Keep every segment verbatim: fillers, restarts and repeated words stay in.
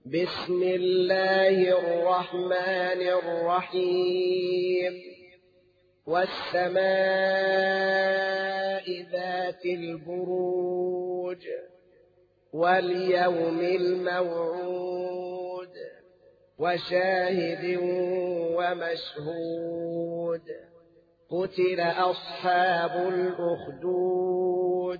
بسم الله الرحمن الرحيم والسماء ذات البروج واليوم الموعود وشاهد ومشهود قتل أصحاب الأخدود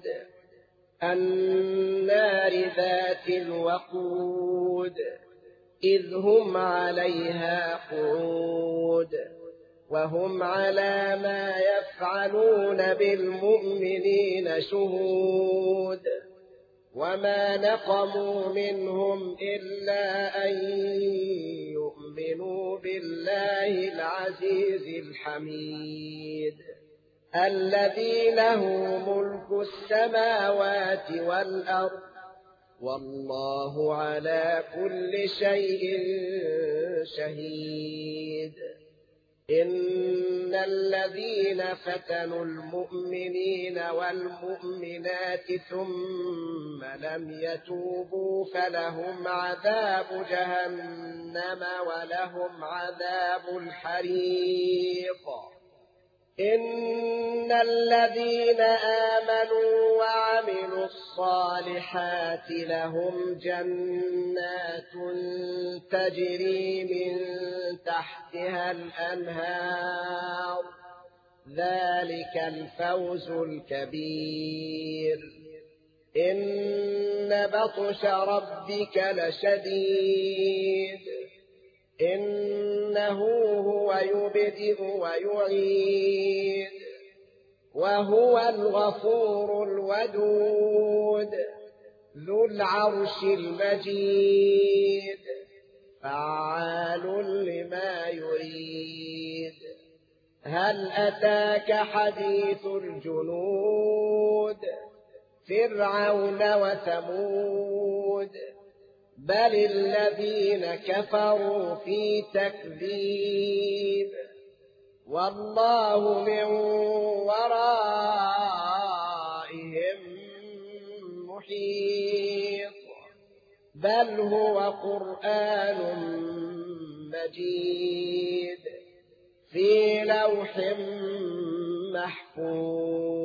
النار ذات الوقود إذ هم عليها قعود وهم على ما يفعلون بالمؤمنين شهود وما نقموا منهم إلا أن يؤمنوا بالله العزيز الحميد الذي له ملك السماوات والأرض والله على كل شيء شهيد إن الذين فتنوا المؤمنين والمؤمنات ثم لم يتوبوا فلهم عذاب جهنم ولهم عذاب الحريق إن الذين آمنوا وعملوا الصالحات لهم جنات تجري من تحتها الأنهار ذلك الفوز الكبير إن بطش ربك لشديد إنه هو يبدئ ويعيد وهو الغفور الودود ذو العرش المجيد فعال لما يريد هل أتاك حديث الجنود فرعون وثمود بل الذين كفروا في تكذيب والله من ورائهم محيط بل هو قرآن مجيد في لوح محفوظ